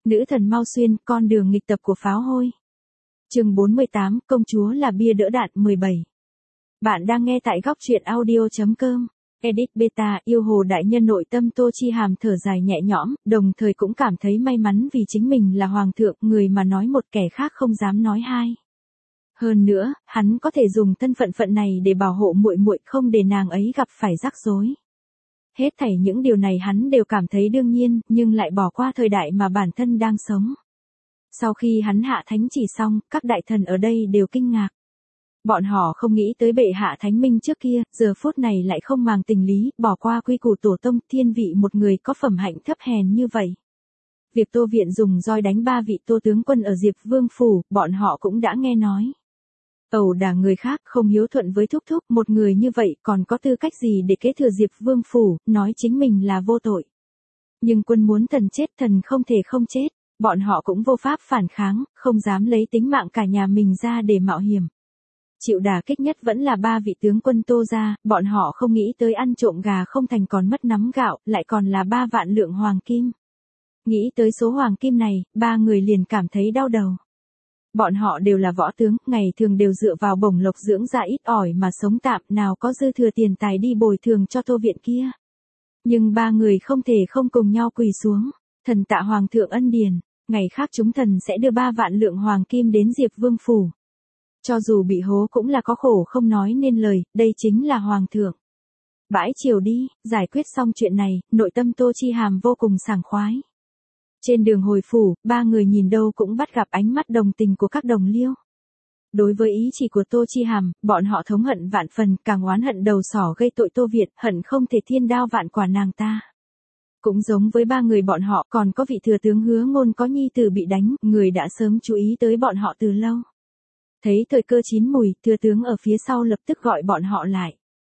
Nữ thần mau xuyên, con đường nghịch tập của pháo hôi. Chương 48, công chúa là bia đỡ đạn 17. Bạn đang nghe tại góc truyện audio.com. Edit Beta, yêu hồ đại nhân nội tâm Tô Chi Hàm thở dài nhẹ nhõm, đồng thời cũng cảm thấy may mắn vì chính mình là hoàng thượng, người mà nói một kẻ khác không dám nói hai. Hơn nữa, hắn có thể dùng thân phận này để bảo hộ muội muội, không để nàng ấy gặp phải rắc rối. Hết thảy những điều này hắn đều cảm thấy đương nhiên, nhưng lại bỏ qua thời đại mà bản thân đang sống. Sau khi hắn hạ thánh chỉ xong, các đại thần ở đây đều kinh ngạc. Bọn họ không nghĩ tới bệ hạ thánh minh trước kia, giờ phút này lại không màng tình lý, bỏ qua quy củ tổ tông, thiên vị một người có phẩm hạnh thấp hèn như vậy. Việc Tô Viện dùng roi đánh 3 vị Tô tướng quân ở Diệp Vương phủ, bọn họ cũng đã nghe nói. Ẩu đả người khác, không hiếu thuận với thúc thúc, một người như vậy còn có tư cách gì để kế thừa Diệp Vương phủ, nói chính mình là vô tội. Nhưng quân muốn thần chết, thần không thể không chết, bọn họ cũng vô pháp phản kháng, không dám lấy tính mạng cả nhà mình ra để mạo hiểm. Chịu đả kích nhất vẫn là 3 vị tướng quân Tô gia, bọn họ không nghĩ tới ăn trộm gà không thành còn mất nắm gạo, lại còn là 3 vạn lượng hoàng kim. Nghĩ tới số hoàng kim này, 3 người liền cảm thấy đau đầu. Bọn họ đều là võ tướng, ngày thường đều dựa vào bổng lộc dưỡng ra ít ỏi mà sống tạm, nào có dư thừa tiền tài đi bồi thường cho Tô Viện kia. Nhưng 3 người không thể không cùng nhau quỳ xuống, thần tạ hoàng thượng ân điển, ngày khác chúng thần sẽ đưa 3 vạn lượng hoàng kim đến Diệp Vương phủ. Cho dù bị hố cũng là có khổ không nói nên lời, đây chính là hoàng thượng. Bãi chiều đi, giải quyết xong chuyện này, nội tâm Tô Chi Hàm vô cùng sảng khoái. Trên đường hồi phủ, 3 người nhìn đâu cũng bắt gặp ánh mắt đồng tình của các đồng liêu. Đối với ý chỉ của Tô Chi Hàm, bọn họ thống hận vạn phần, càng oán hận đầu sỏ gây tội Tô Việt, hận không thể thiên đao vạn quả nàng ta. Cũng giống với 3 người bọn họ, còn có vị thừa tướng Hứa Ngôn có nhi tử bị đánh, người đã sớm chú ý tới bọn họ từ lâu. Thấy thời cơ chín mùi, thừa tướng ở phía sau lập tức gọi bọn họ lại.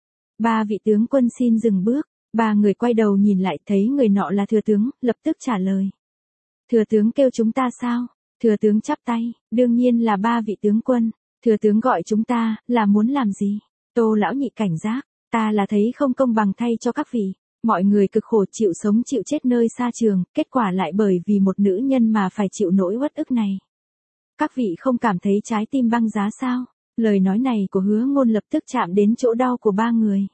3 vị tướng quân xin dừng bước, 3 người quay đầu nhìn lại thấy người nọ là thừa tướng, lập tức trả lời. Thừa tướng kêu chúng ta sao? Thừa tướng chắp tay, đương nhiên là 3 vị tướng quân, thừa tướng gọi chúng ta, là muốn làm gì? Tô lão nhị cảnh giác, ta là thấy không công bằng thay cho các vị, mọi người cực khổ chịu sống chịu chết nơi xa trường, kết quả lại bởi vì một nữ nhân mà phải chịu nỗi uất ức này. Các vị không cảm thấy trái tim băng giá sao? Lời nói này của Hứa Ngôn lập tức chạm đến chỗ đau của 3 người.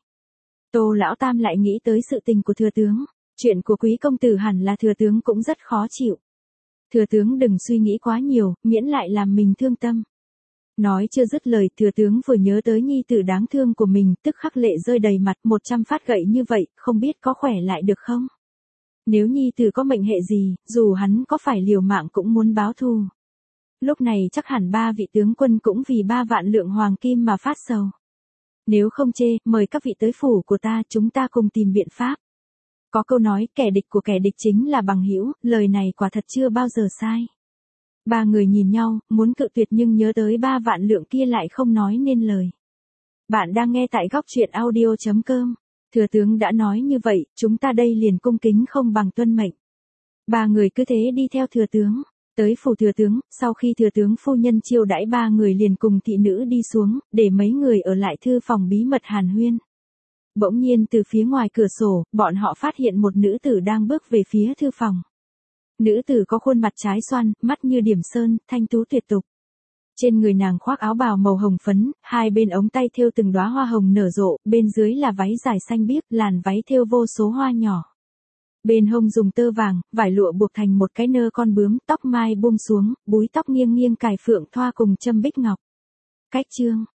Tô lão tam lại nghĩ tới sự tình của thừa tướng, chuyện của quý công tử hẳn là thừa tướng cũng rất khó chịu. Thừa tướng đừng suy nghĩ quá nhiều, miễn lại làm mình thương tâm. Nói chưa dứt lời, thừa tướng vừa nhớ tới nhi tử đáng thương của mình, tức khắc lệ rơi đầy mặt, 100 phát gậy như vậy, không biết có khỏe lại được không? Nếu nhi tử có mệnh hệ gì, dù hắn có phải liều mạng cũng muốn báo thù. Lúc này chắc hẳn 3 vị tướng quân cũng vì 3 vạn lượng hoàng kim mà phát sầu. Nếu không chê, mời các vị tới phủ của ta, chúng ta cùng tìm biện pháp. Có câu nói, kẻ địch của kẻ địch chính là bằng hữu, lời này quả thật chưa bao giờ sai. 3 người nhìn nhau, muốn cự tuyệt nhưng nhớ tới 3 vạn lượng kia lại không nói nên lời. Bạn đang nghe tại góc truyện audio.com. Thừa tướng đã nói như vậy, chúng ta đây liền cung kính không bằng tuân mệnh. 3 người cứ thế đi theo thừa tướng. Tới phủ thừa tướng, sau khi thừa tướng phu nhân chiêu đãi 3 người liền cùng thị nữ đi xuống, để mấy người ở lại thư phòng bí mật hàn huyên. Bỗng nhiên từ phía ngoài cửa sổ, bọn họ phát hiện một nữ tử đang bước về phía thư phòng. Nữ tử có khuôn mặt trái xoan, mắt như điểm sơn, thanh tú tuyệt tục. Trên người nàng khoác áo bào màu hồng phấn, hai bên ống tay thêu từng đóa hoa hồng nở rộ, bên dưới là váy dài xanh biếc, làn váy thêu vô số hoa nhỏ. Bên hông dùng tơ vàng, vải lụa buộc thành một cái nơ con bướm, tóc mai buông xuống, búi tóc nghiêng nghiêng cài phượng thoa cùng châm bích ngọc. Cách chương,